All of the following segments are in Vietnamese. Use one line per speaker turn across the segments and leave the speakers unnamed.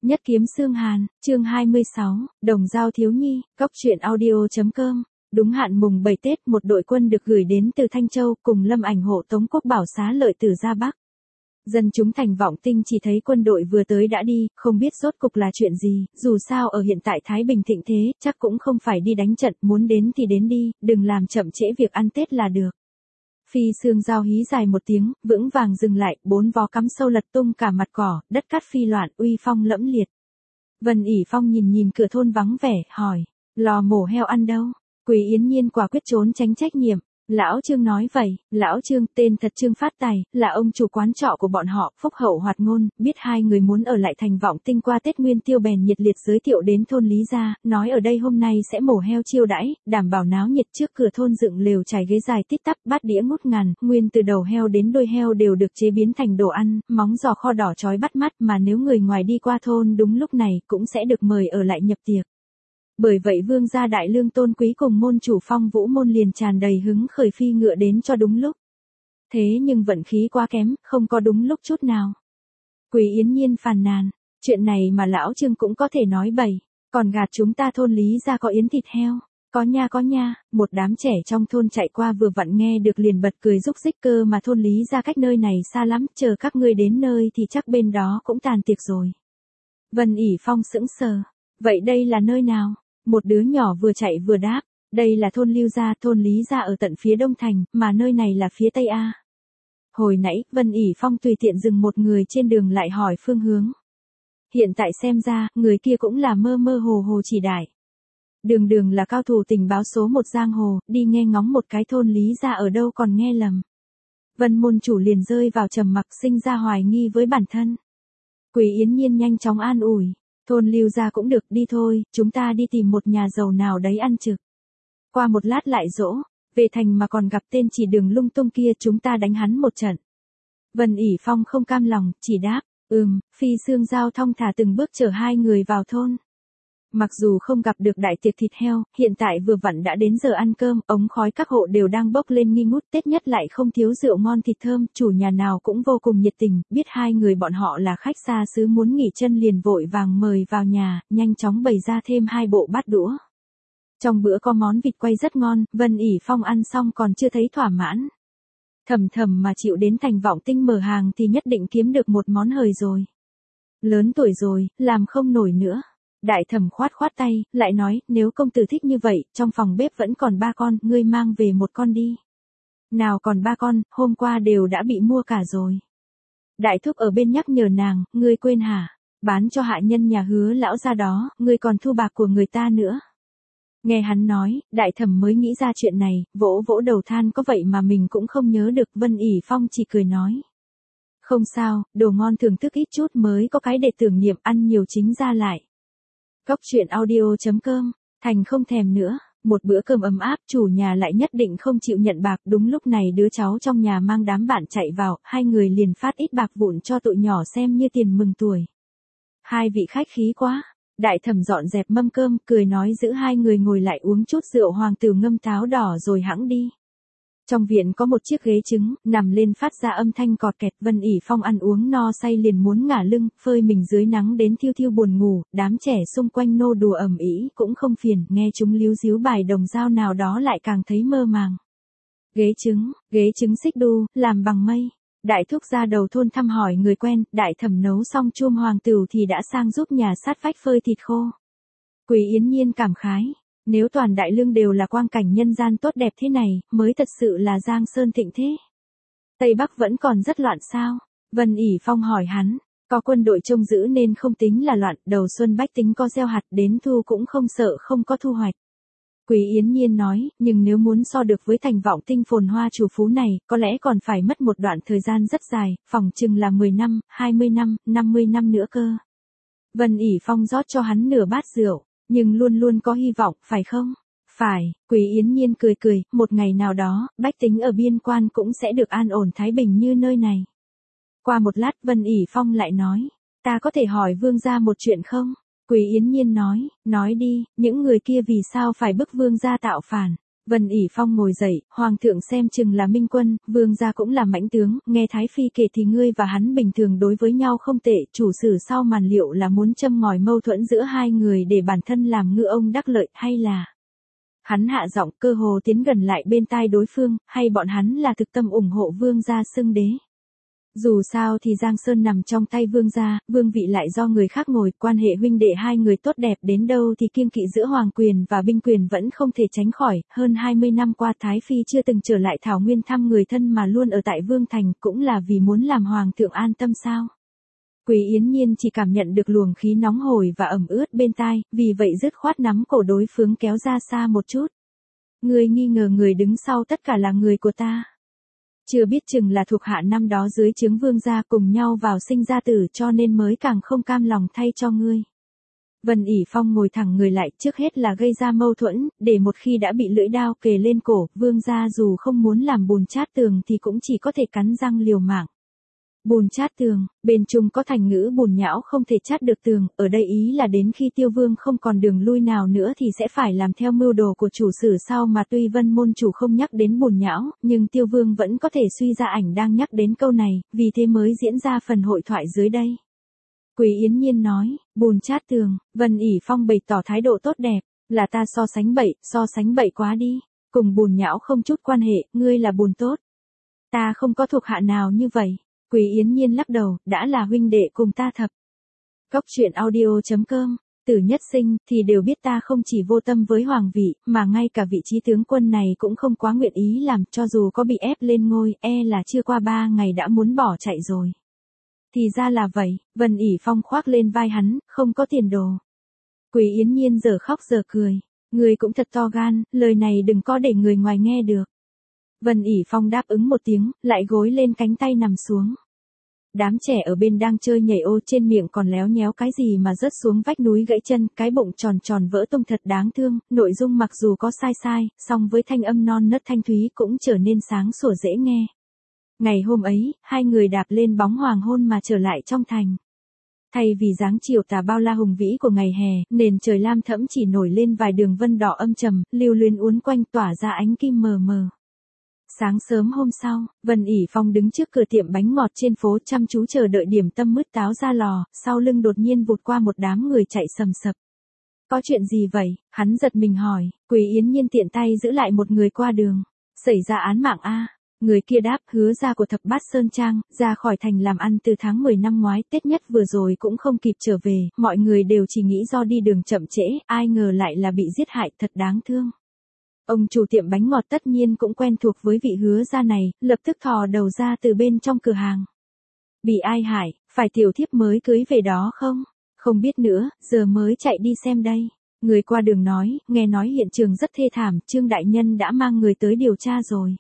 Nhất kiếm xương hàn, chương 26, Đồng Dao Thiếu Nhi, Cóc truyện audio.com. Đúng hạn mùng 7 Tết, một đội quân được gửi đến từ Thanh Châu cùng Lâm Ảnh hộ tống quốc bảo xá lợi từ ra Bắc. Dân chúng thành Vọng Tinh chỉ thấy quân đội vừa tới đã đi, không biết rốt cục là chuyện gì, dù sao ở hiện tại Thái Bình thịnh thế, chắc cũng không phải đi đánh trận, muốn đến thì đến đi, đừng làm chậm trễ việc ăn Tết là được. Phi Sương Dao hí dài một tiếng, vững vàng dừng lại, 4 vó cắm sâu lật tung cả mặt cỏ, đất cát phi loạn, uy phong lẫm liệt. Vân ỉ Phong nhìn cửa thôn vắng vẻ, hỏi, lò mổ heo ăn đâu? Quý Yến Nhiên quả quyết trốn tránh trách nhiệm. Lão Trương nói vậy, Lão Trương, tên thật Trương Phát Tài, là ông chủ quán trọ của bọn họ, phúc hậu hoạt ngôn, biết hai người muốn ở lại thành Vọng Tinh qua Tết Nguyên Tiêu bèn nhiệt liệt giới thiệu đến thôn Lý gia, nói ở đây hôm nay sẽ mổ heo chiêu đãi, đảm bảo náo nhiệt. Trước cửa thôn dựng lều trải ghế dài tít tắp, bát đĩa ngút ngàn, nguyên từ đầu heo đến đuôi heo đều được chế biến thành đồ ăn, móng giò kho đỏ chói bắt mắt, mà nếu người ngoài đi qua thôn đúng lúc này cũng sẽ được mời ở lại nhập tiệc. Bởi vậy vương gia đại lương Tôn Quý cùng môn chủ Phong Vũ môn liền tràn đầy hứng khởi phi ngựa đến cho đúng lúc. Thế nhưng vận khí quá kém, không có đúng lúc chút nào. Quý Yến Nhiên phàn nàn, chuyện này mà Lão Trương cũng có thể nói bậy, còn gạt chúng ta thôn Lý gia có yến thịt heo. Có nha, một đám trẻ trong thôn chạy qua vừa vặn nghe được liền bật cười rúc rích, cơ mà thôn Lý gia cách nơi này xa lắm, chờ các ngươi đến nơi thì chắc bên đó cũng tàn tiệc rồi. Vân ỉ Phong sững sờ, vậy đây là nơi nào? Một đứa nhỏ vừa chạy vừa đáp, đây là thôn Lưu gia, thôn Lý gia ở tận phía đông thành, mà nơi này là phía tây a. Hồi nãy, Vân ỉ Phong tùy tiện dừng một người trên đường lại hỏi phương hướng. Hiện tại xem ra, người kia cũng là mơ mơ hồ hồ chỉ đại. Đường là cao thủ tình báo số 1 giang hồ, đi nghe ngóng một cái thôn Lý gia ở đâu còn nghe lầm. Vân môn chủ liền rơi vào trầm mặc, sinh ra hoài nghi với bản thân. Quý Yến Nhiên nhanh chóng an ủi. Thôn Lưu gia cũng được, đi thôi, chúng ta đi tìm một nhà giàu nào đấy ăn trực. Qua một lát lại dỗ, về thành mà còn gặp tên chỉ đường lung tung kia, chúng ta đánh hắn một trận. Vân ỉ Phong không cam lòng, chỉ đáp, Phi Sương Dao thong thả từng bước chở hai người vào thôn. Mặc dù không gặp được đại tiệc thịt heo, hiện tại vừa vặn đã đến giờ ăn cơm, ống khói các hộ đều đang bốc lên nghi ngút, Tết nhất lại không thiếu rượu ngon thịt thơm, chủ nhà nào cũng vô cùng nhiệt tình, biết hai người bọn họ là khách xa xứ muốn nghỉ chân liền vội vàng mời vào nhà, nhanh chóng bày ra thêm 2 bộ bát đũa. Trong bữa có món vịt quay rất ngon, Vân ỉ Phong ăn xong còn chưa thấy thỏa mãn. Thầm mà chịu đến thành Vọng Tinh mở hàng thì nhất định kiếm được một món hời rồi. Lớn tuổi rồi, làm không nổi nữa. Đại Thẩm khoát tay, lại nói, nếu công tử thích như vậy, trong phòng bếp vẫn còn 3 con, ngươi mang về một con đi. Nào còn 3 con, hôm qua đều đã bị mua cả rồi. Đại thúc ở bên nhắc nhở nàng, ngươi quên hả? Bán cho hạ nhân nhà Hứa lão gia đó, ngươi còn thu bạc của người ta nữa. Nghe hắn nói, Đại Thẩm mới nghĩ ra chuyện này, vỗ đầu than, có vậy mà mình cũng không nhớ được. Vân ỉ Phong chỉ cười nói. Không sao, đồ ngon thưởng thức ít chút mới có cái để tưởng niệm, ăn nhiều chính ra lại. Cóc truyện audio.com, thành không thèm nữa, một bữa cơm ấm áp, chủ nhà lại nhất định không chịu nhận bạc. Đúng lúc này đứa cháu trong nhà mang đám bạn chạy vào, hai người liền phát ít bạc vụn cho tụi nhỏ xem như tiền mừng tuổi. Hai vị khách khí quá. Đại Thẩm dọn dẹp mâm cơm, cười nói giữ hai người ngồi lại uống chút rượu hoàng tử ngâm táo đỏ rồi hẵng đi. Trong viện có một chiếc ghế trứng, nằm lên phát ra âm thanh cọt kẹt. Vân ỉ Phong ăn uống no say liền muốn ngả lưng, phơi mình dưới nắng đến thiêu buồn ngủ, đám trẻ xung quanh nô đùa ầm ĩ cũng không phiền, nghe chúng líu díu bài đồng dao nào đó lại càng thấy mơ màng. Ghế trứng xích đu, làm bằng mây. Đại thúc ra đầu thôn thăm hỏi người quen, Đại Thẩm nấu xong chuông hoàng tửu thì đã sang giúp nhà sát vách phơi thịt khô. Quý Yến Nhiên cảm khái. Nếu toàn đại lương đều là quang cảnh nhân gian tốt đẹp thế này, mới thật sự là Giang Sơn thịnh thế. Tây Bắc vẫn còn rất loạn sao? Vân ỉ Phong hỏi hắn, có quân đội trông giữ nên không tính là loạn, đầu xuân bách tính có gieo hạt, đến thu cũng không sợ không có thu hoạch. Quý Yến Nhiên nói, nhưng nếu muốn so được với thành Vọng Tinh phồn hoa chủ phú này, có lẽ còn phải mất một đoạn thời gian rất dài, phỏng chừng là 10 năm, 20 năm, 50 năm nữa cơ. Vân ỉ Phong rót cho hắn nửa bát rượu. Nhưng luôn có hy vọng, phải không? Phải, Quý Yến Nhiên cười, một ngày nào đó, bách tính ở biên quan cũng sẽ được an ổn thái bình như nơi này. Qua một lát Vân ỉ Phong lại nói, ta có thể hỏi vương gia một chuyện không? Quý Yến Nhiên nói đi, những người kia vì sao phải bức vương gia tạo phản? Vân ỉ Phong ngồi dậy, hoàng thượng xem chừng là minh quân, vương gia cũng là mãnh tướng, nghe Thái Phi kể thì ngươi và hắn bình thường đối với nhau không tệ, chủ sử sau màn liệu là muốn châm ngòi mâu thuẫn giữa hai người để bản thân làm ngư ông đắc lợi hay là... Hắn hạ giọng cơ hồ tiến gần lại bên tai đối phương, hay bọn hắn là thực tâm ủng hộ vương gia xưng đế. Dù sao thì Giang Sơn nằm trong tay vương gia, vương vị lại do người khác ngồi, quan hệ huynh đệ hai người tốt đẹp đến đâu thì kiêng kỵ giữa hoàng quyền và binh quyền vẫn không thể tránh khỏi, hơn 20 năm qua Thái Phi chưa từng trở lại Thảo Nguyên thăm người thân mà luôn ở tại Vương Thành, cũng là vì muốn làm hoàng thượng an tâm sao. Quý Yến Nhiên chỉ cảm nhận được luồng khí nóng hổi và ẩm ướt bên tai, vì vậy dứt khoát nắm cổ đối phương kéo ra xa một chút. Ngươi nghi ngờ người đứng sau tất cả là người của ta. Chưa biết chừng là thuộc hạ năm đó dưới trướng vương gia cùng nhau vào sinh ra tử cho nên mới càng không cam lòng thay cho ngươi. Vân ỉ Phong ngồi thẳng người lại, trước hết là gây ra mâu thuẫn, để một khi đã bị lưỡi đao kề lên cổ, vương gia dù không muốn làm bùn chát tường thì cũng chỉ có thể cắn răng liều mạng. Bùn chát tường, bên Trung có thành ngữ bùn nhão không thể chát được tường, ở đây ý là đến khi Tiêu Vương không còn đường lui nào nữa thì sẽ phải làm theo mưu đồ của chủ sử sau, mà tuy Vân môn chủ không nhắc đến bùn nhão, nhưng Tiêu Vương vẫn có thể suy ra ảnh đang nhắc đến câu này, vì thế mới diễn ra phần hội thoại dưới đây. Quý Yến Nhiên nói, bùn chát tường, Vân ỉ Phong bày tỏ thái độ tốt đẹp, là ta so sánh bậy quá đi, cùng bùn nhão không chút quan hệ, ngươi là bùn tốt. Ta không có thuộc hạ nào như vậy. Quý Yến Nhiên lắc đầu, đã là huynh đệ cùng ta thập. Cóc truyện audio.com, từ nhất sinh thì đều biết ta không chỉ vô tâm với hoàng vị, mà ngay cả vị trí tướng quân này cũng không quá nguyện ý làm, cho dù có bị ép lên ngôi, là chưa qua 3 ngày đã muốn bỏ chạy rồi. Thì ra là vậy, Vân ỉ Phong khoác lên vai hắn, không có tiền đồ. Quý Yến Nhiên giờ khóc giờ cười, người cũng thật to gan, lời này đừng có để người ngoài nghe được. Vân ỉ Phong đáp ứng một tiếng, lại gối lên cánh tay nằm xuống. Đám trẻ ở bên đang chơi nhảy ô, trên miệng còn léo nhéo cái gì mà rớt xuống vách núi gãy chân, cái bụng tròn tròn vỡ tung thật đáng thương, nội dung mặc dù có sai, song với thanh âm non nớt thanh thúy cũng trở nên sáng sủa dễ nghe. Ngày hôm ấy, hai người đạp lên bóng hoàng hôn mà trở lại trong thành. Thay vì dáng chiều tà bao la hùng vĩ của ngày hè, nền trời lam thẫm chỉ nổi lên vài đường vân đỏ âm trầm, lưu luyến uốn quanh tỏa ra ánh kim mờ mờ. Sáng sớm hôm sau, Vân ỉ Phong đứng trước cửa tiệm bánh ngọt trên phố chăm chú chờ đợi điểm tâm mứt táo ra lò, sau lưng đột nhiên vụt qua một đám người chạy sầm sập. Có chuyện gì vậy? Hắn giật mình hỏi, Quý Yến Nhiên tiện tay giữ lại một người qua đường. Xảy ra án mạng a? Người kia đáp, Hứa gia của Thập Bát Sơn Trang, ra khỏi thành làm ăn từ tháng 10 năm ngoái, Tết nhất vừa rồi cũng không kịp trở về, mọi người đều chỉ nghĩ do đi đường chậm trễ, ai ngờ lại là bị giết hại, thật đáng thương. Ông chủ tiệm bánh ngọt tất nhiên cũng quen thuộc với vị Hứa gia này, lập tức thò đầu ra từ bên trong cửa hàng. Bị ai hại, phải tiểu thiếp mới cưới về đó không? Không biết nữa, giờ mới chạy đi xem đây. Người qua đường nói, nghe nói hiện trường rất thê thảm, Trương đại nhân đã mang người tới điều tra rồi.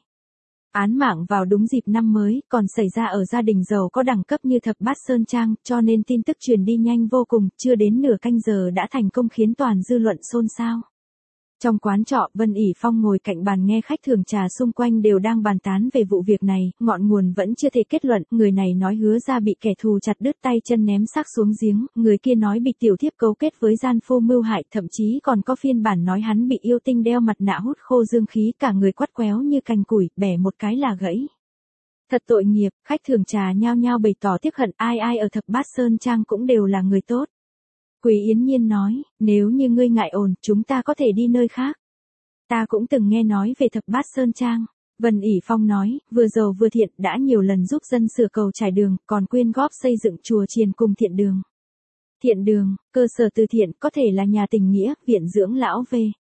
Án mạng vào đúng dịp năm mới, còn xảy ra ở gia đình giàu có đẳng cấp như Thập Bát Sơn Trang, cho nên tin tức truyền đi nhanh vô cùng, chưa đến nửa canh giờ đã thành công khiến toàn dư luận xôn xao. Trong quán trọ, Vân ỉ Phong ngồi cạnh bàn nghe khách thưởng trà xung quanh đều đang bàn tán về vụ việc này, ngọn nguồn vẫn chưa thể kết luận, người này nói Hứa gia bị kẻ thù chặt đứt tay chân ném xác xuống giếng, người kia nói bị tiểu thiếp cấu kết với gian phu mưu hại, thậm chí còn có phiên bản nói hắn bị yêu tinh đeo mặt nạ hút khô dương khí, cả người quắt quéo như cành củi, bẻ một cái là gãy. Thật tội nghiệp, khách thưởng trà nhao nhao bày tỏ tiếc hận, ai ở Thập Bát Sơn Trang cũng đều là người tốt. Quý Yến Nhiên nói, nếu như ngươi ngại ồn, chúng ta có thể đi nơi khác. Ta cũng từng nghe nói về Thập Bát Sơn Trang. Vân ỉ Phong nói, vừa giàu vừa thiện, đã nhiều lần giúp dân sửa cầu trải đường, còn quyên góp xây dựng chùa chiền cùng thiện đường. Thiện đường, cơ sở từ thiện, có thể là nhà tình nghĩa, viện dưỡng lão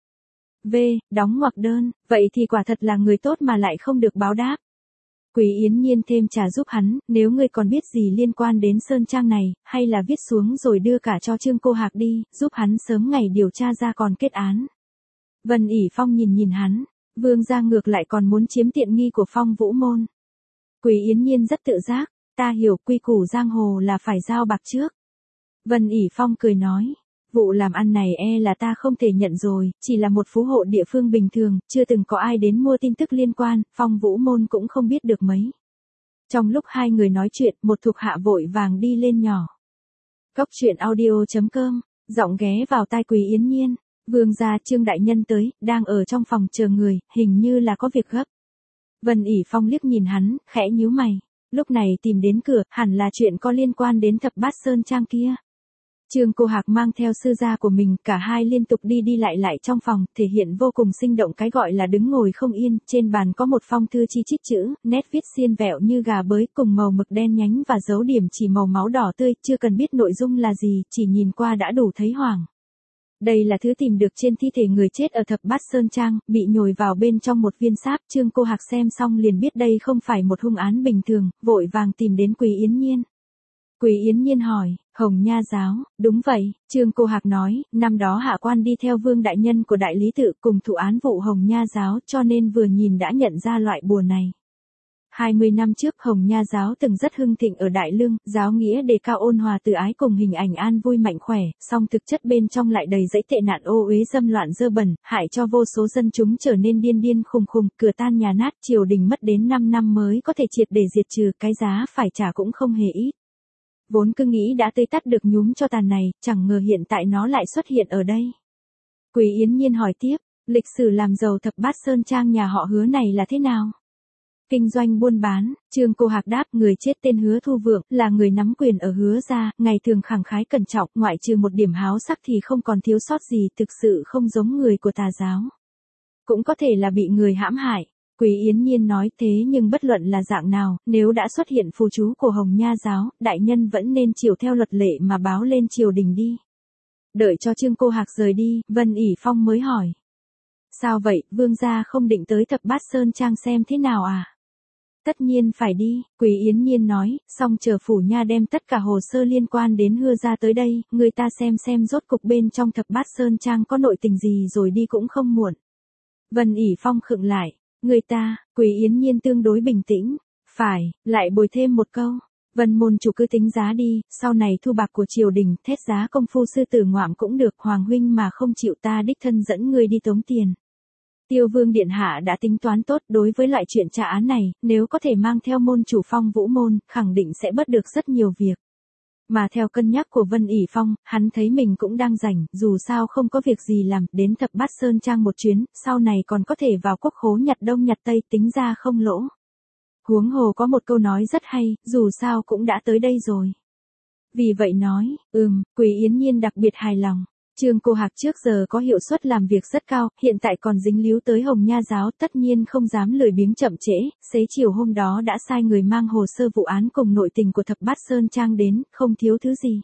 v. Đóng ngoặc đơn, vậy thì quả thật là người tốt mà lại không được báo đáp. Quý Yến Nhiên thêm trà giúp hắn, nếu ngươi còn biết gì liên quan đến Sơn Trang này, hay là viết xuống rồi đưa cả cho Trương Cô Hạc đi, giúp hắn sớm ngày điều tra ra còn kết án. Vân ỉ Phong nhìn hắn, vương gia ngược lại còn muốn chiếm tiện nghi của Phong Vũ Môn. Quý Yến Nhiên rất tự giác, ta hiểu quy củ giang hồ là phải giao bạc trước. Vân ỉ Phong cười nói, vụ làm ăn này là ta không thể nhận rồi, chỉ là một phú hộ địa phương bình thường, chưa từng có ai đến mua tin tức liên quan, Phong Vũ Môn cũng không biết được mấy. Trong lúc hai người nói chuyện, một thuộc hạ vội vàng đi lên nhỏ. Cóc truyện audio.com, giọng ghé vào tai Quý Yến Nhiên. Vương gia, Trương đại nhân tới, đang ở trong phòng chờ người, hình như là có việc gấp. Vân ỉ Phong liếc nhìn hắn, khẽ nhíu mày. Lúc này tìm đến cửa, hẳn là chuyện có liên quan đến thập bát sơn trang kia. Trương Cô Hạc mang theo sư gia của mình, cả hai liên tục đi đi lại trong phòng, thể hiện vô cùng sinh động cái gọi là đứng ngồi không yên. Trên bàn có một phong thư chi chít chữ, nét viết xiên vẹo như gà bới, cùng màu mực đen nhánh và dấu điểm chỉ màu máu đỏ tươi, chưa cần biết nội dung là gì, chỉ nhìn qua đã đủ thấy hoảng. Đây là thứ tìm được trên thi thể người chết ở thập bát sơn trang, bị nhồi vào bên trong một viên sáp. Trương Cô Hạc xem xong liền biết đây không phải một hung án bình thường, vội vàng tìm đến Quý Yến Nhiên. Quý Yến Nhiên hỏi, Hồng Nha giáo, đúng vậy, Trương Cô Hạc nói, năm đó hạ quan đi theo Vương đại nhân của Đại Lý Tự cùng thụ án vụ Hồng Nha giáo, cho nên vừa nhìn đã nhận ra loại bùa này. 20 năm trước Hồng Nha giáo từng rất hưng thịnh ở Đại Lương, giáo nghĩa đề cao ôn hòa từ ái cùng hình ảnh an vui mạnh khỏe, song thực chất bên trong lại đầy dẫy tệ nạn ô uế dâm loạn dơ bẩn, hại cho vô số dân chúng trở nên điên điên khùng khùng, cửa tan nhà nát, triều đình mất đến 5 năm mới có thể triệt để diệt trừ, cái giá phải trả cũng không hề ít. Vốn cứ nghĩ đã tươi tắt được nhúm cho tàn này, chẳng ngờ hiện tại nó lại xuất hiện ở đây. Quý Yến Nhiên hỏi tiếp, lịch sử làm giàu thập bát sơn trang nhà họ Hứa này là thế nào? Kinh doanh buôn bán, Trương Cô Hạc đáp, người chết tên Hứa Thu Vượng, là người nắm quyền ở Hứa gia, ngày thường khẳng khái cẩn trọng, ngoại trừ một điểm háo sắc thì không còn thiếu sót gì, thực sự không giống người của tà giáo. Cũng có thể là bị người hãm hại. Quý Yến Nhiên nói, thế nhưng bất luận là dạng nào, nếu đã xuất hiện phù chú của Hồng Nha giáo, đại nhân vẫn nên chiều theo luật lệ mà báo lên triều đình đi. Đợi cho Trương Cô Hạc rời đi, Vân ỉ Phong mới hỏi. Sao vậy, vương gia không định tới thập bát sơn trang xem thế nào à? Tất nhiên phải đi, Quý Yến Nhiên nói, xong chờ phủ nha đem tất cả hồ sơ liên quan đến Hứa gia tới đây, người ta xem rốt cục bên trong thập bát sơn trang có nội tình gì rồi đi cũng không muộn. Vân ỉ Phong khựng lại. Người ta, Quý Yến Nhiên tương đối bình tĩnh. Phải, lại bồi thêm một câu. Vân môn chủ cứ tính giá đi, sau này thu bạc của triều đình, thét giá công phu sư tử ngoạm cũng được, hoàng huynh mà không chịu ta đích thân dẫn người đi tống tiền. Tiêu Vương điện hạ đã tính toán tốt đối với loại chuyện trả án này, nếu có thể mang theo môn chủ Phong Vũ môn, khẳng định sẽ bớt được rất nhiều việc. Mà theo cân nhắc của Vân ỉ Phong, hắn thấy mình cũng đang rảnh, dù sao không có việc gì làm, đến thập bát sơn trang một chuyến, sau này còn có thể vào quốc khố nhặt đông nhặt tây, tính ra không lỗ. Huống hồ có một câu nói rất hay, dù sao cũng đã tới đây rồi. Vì vậy nói, Quý Yến Nhiên đặc biệt hài lòng. Trương Cô Hạc trước giờ có hiệu suất làm việc rất cao, hiện tại còn dính líu tới Hồng Nha giáo, tất nhiên không dám lười biếng chậm trễ, xế chiều hôm đó đã sai người mang hồ sơ vụ án cùng nội tình của thập bát sơn trang đến, không thiếu thứ gì.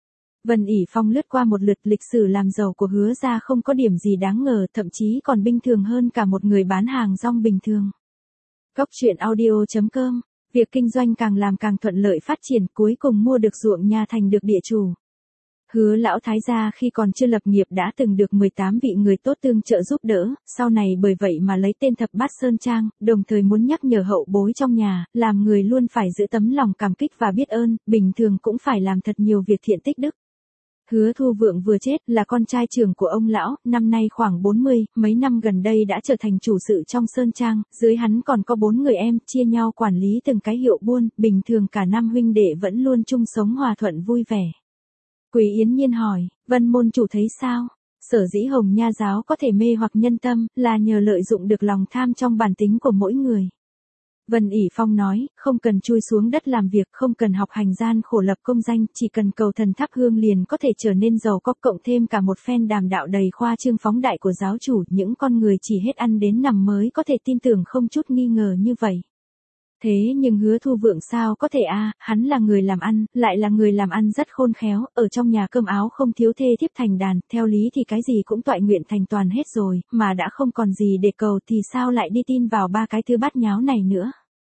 Vân ỉ Phong lướt qua một lượt, lịch sử làm giàu của Hứa gia không có điểm gì đáng ngờ, thậm chí còn bình thường hơn cả một người bán hàng rong bình thường. Góc truyện audio.com, việc kinh doanh càng làm càng thuận lợi phát triển, cuối cùng mua được ruộng nhà thành được địa chủ. Hứa lão thái gia khi còn chưa lập nghiệp đã từng được 18 vị người tốt tương trợ giúp đỡ, sau này bởi vậy mà lấy tên thập bát sơn trang, đồng thời muốn nhắc nhở hậu bối trong nhà, làm người luôn phải giữ tấm lòng cảm kích và biết ơn, bình thường cũng phải làm thật nhiều việc thiện tích đức. Hứa Thu Vượng vừa chết, là con trai trưởng của ông lão, năm nay khoảng 40, mấy năm gần đây đã trở thành chủ sự trong sơn trang, dưới hắn còn có 4 người em, chia nhau quản lý từng cái hiệu buôn, bình thường cả năm huynh đệ vẫn luôn chung sống hòa thuận vui vẻ. Quý Yến Nhiên hỏi, Vân môn chủ thấy sao? Sở dĩ Hồng Nha giáo có thể mê hoặc nhân tâm, là nhờ lợi dụng được lòng tham trong bản tính của mỗi người. Vân ỉ Phong nói, không cần chui xuống đất làm việc, không cần học hành gian khổ lập công danh, chỉ cần cầu thần thắp hương liền có thể trở nên giàu có, cộng thêm cả một phen đàm đạo đầy khoa trương phóng đại của giáo chủ, những con người chỉ hết ăn đến nằm mới có thể tin tưởng không chút nghi ngờ như vậy. Thế nhưng Hứa Thu Vượng sao có thể hắn là người làm ăn, lại là người làm ăn rất khôn khéo, ở trong nhà cơm áo không thiếu thê thiếp thành đàn, theo lý thì cái gì cũng toại nguyện thành toàn hết rồi, mà đã không còn gì để cầu thì sao lại đi tin vào ba cái thứ bát nháo này nữa.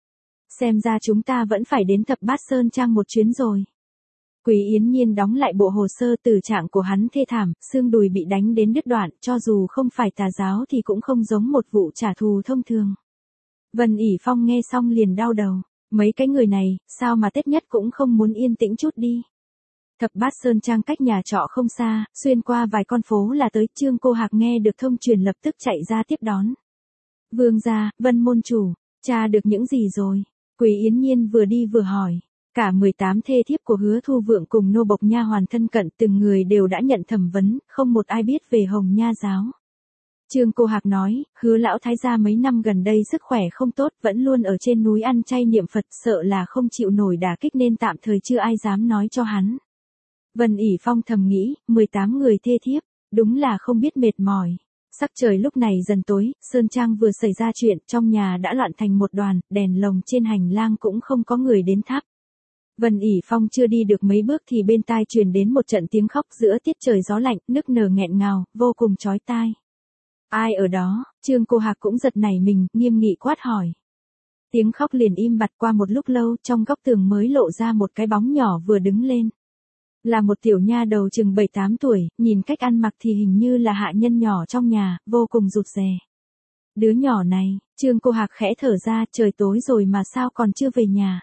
Xem ra chúng ta vẫn phải đến thập bát sơn trang một chuyến rồi. Quý Yến Nhiên đóng lại bộ hồ sơ, tử trạng của hắn thê thảm, xương đùi bị đánh đến đứt đoạn, cho dù không phải tà giáo thì cũng không giống một vụ trả thù thông thường. Vân ỉ Phong nghe xong liền đau đầu, mấy cái người này, sao mà Tết nhất cũng không muốn yên tĩnh chút đi. Thập bát sơn trang cách nhà trọ không xa, xuyên qua vài con phố là tới. Trương Cô Hạc nghe được thông truyền lập tức chạy ra tiếp đón. Vương gia, Vân môn chủ, tra được những gì rồi? Quý Yến Nhiên vừa đi vừa hỏi. Cả 18 thê thiếp của Hứa Thu Vượng cùng nô bộc nha hoàn thân cận từng người đều đã nhận thẩm vấn, không một ai biết về Hồng Nha giáo. Trương Cô Hạc nói, Hứa lão thái gia mấy năm gần đây sức khỏe không tốt, vẫn luôn ở trên núi ăn chay niệm Phật, sợ là không chịu nổi đả kích nên tạm thời chưa ai dám nói cho hắn. Vân ỉ Phong thầm nghĩ, 18 người thê thiếp, đúng là không biết mệt mỏi. Sắc trời lúc này dần tối, Sơn Trang vừa xảy ra chuyện, trong nhà đã loạn thành một đoàn, đèn lồng trên hành lang cũng không có người đến thắp. Vân ỉ Phong chưa đi được mấy bước thì bên tai truyền đến một trận tiếng khóc giữa tiết trời gió lạnh, nức nở nghẹn ngào, vô cùng chói tai. Ai ở đó? Trương Cô Hạc cũng giật nảy mình, nghiêm nghị quát hỏi. Tiếng khóc liền im bặt. Qua một lúc lâu, trong góc tường mới lộ ra một cái bóng nhỏ vừa đứng lên. Là một tiểu nha đầu chừng 7-8 tuổi, nhìn cách ăn mặc thì hình như là hạ nhân nhỏ trong nhà, vô cùng rụt rè. Đứa nhỏ này, Trương Cô Hạc khẽ thở ra, trời tối rồi mà sao còn chưa về nhà.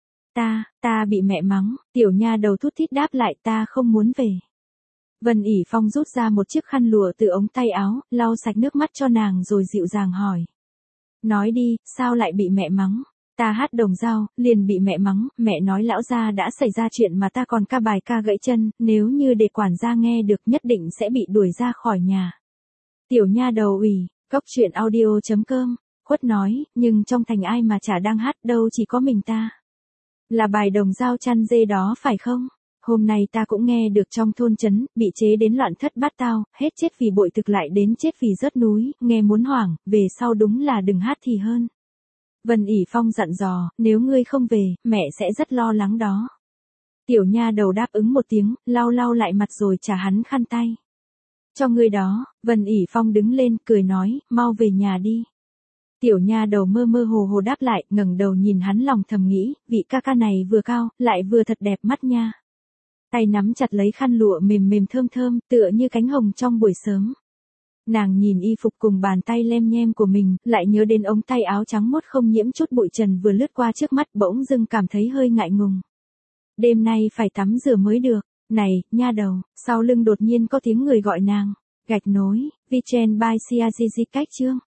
Ta bị mẹ mắng, tiểu nha đầu thút thít đáp lại, ta không muốn về. Vân ỉ Phong rút ra một chiếc khăn lụa từ ống tay áo, lau sạch nước mắt cho nàng rồi dịu dàng hỏi. Nói đi, sao lại bị mẹ mắng? Ta hát đồng dao, liền bị mẹ mắng, mẹ nói lão gia đã xảy ra chuyện mà ta còn ca bài ca gãy chân, nếu như để quản gia nghe được nhất định sẽ bị đuổi ra khỏi nhà. Tiểu nha đầu ủy, cóc truyện audio.com, Khuất nói, nhưng trong thành ai mà chả đang hát đâu chỉ có mình ta. Là bài đồng dao chăn dê đó phải không? Hôm nay ta cũng nghe được trong thôn trấn, bị chế đến loạn thất bát tao, hết chết vì bội thực lại đến chết vì rớt núi, nghe muốn hoảng, về sau đúng là đừng hát thì hơn. Vân ỉ Phong dặn dò, nếu ngươi không về, mẹ sẽ rất lo lắng đó. Tiểu nha đầu đáp ứng một tiếng, lau lại mặt rồi trả hắn khăn tay. Cho ngươi đó, Vân ỉ Phong đứng lên, cười nói, mau về nhà đi. Tiểu nha đầu mơ mơ hồ hồ đáp lại, ngẩng đầu nhìn hắn lòng thầm nghĩ, vị ca ca này vừa cao, lại vừa thật đẹp mắt nha. Tay nắm chặt lấy khăn lụa mềm mềm thơm thơm, tựa như cánh hồng trong buổi sớm. Nàng nhìn y phục cùng bàn tay lem nhem của mình, lại nhớ đến ống tay áo trắng mốt không nhiễm chút bụi trần vừa lướt qua trước mắt, bỗng dưng cảm thấy hơi ngại ngùng. Đêm nay phải tắm rửa mới được. Này, nha đầu, sau lưng đột nhiên có tiếng người gọi nàng. Gạch nối, Vichen by CAGG cách chương.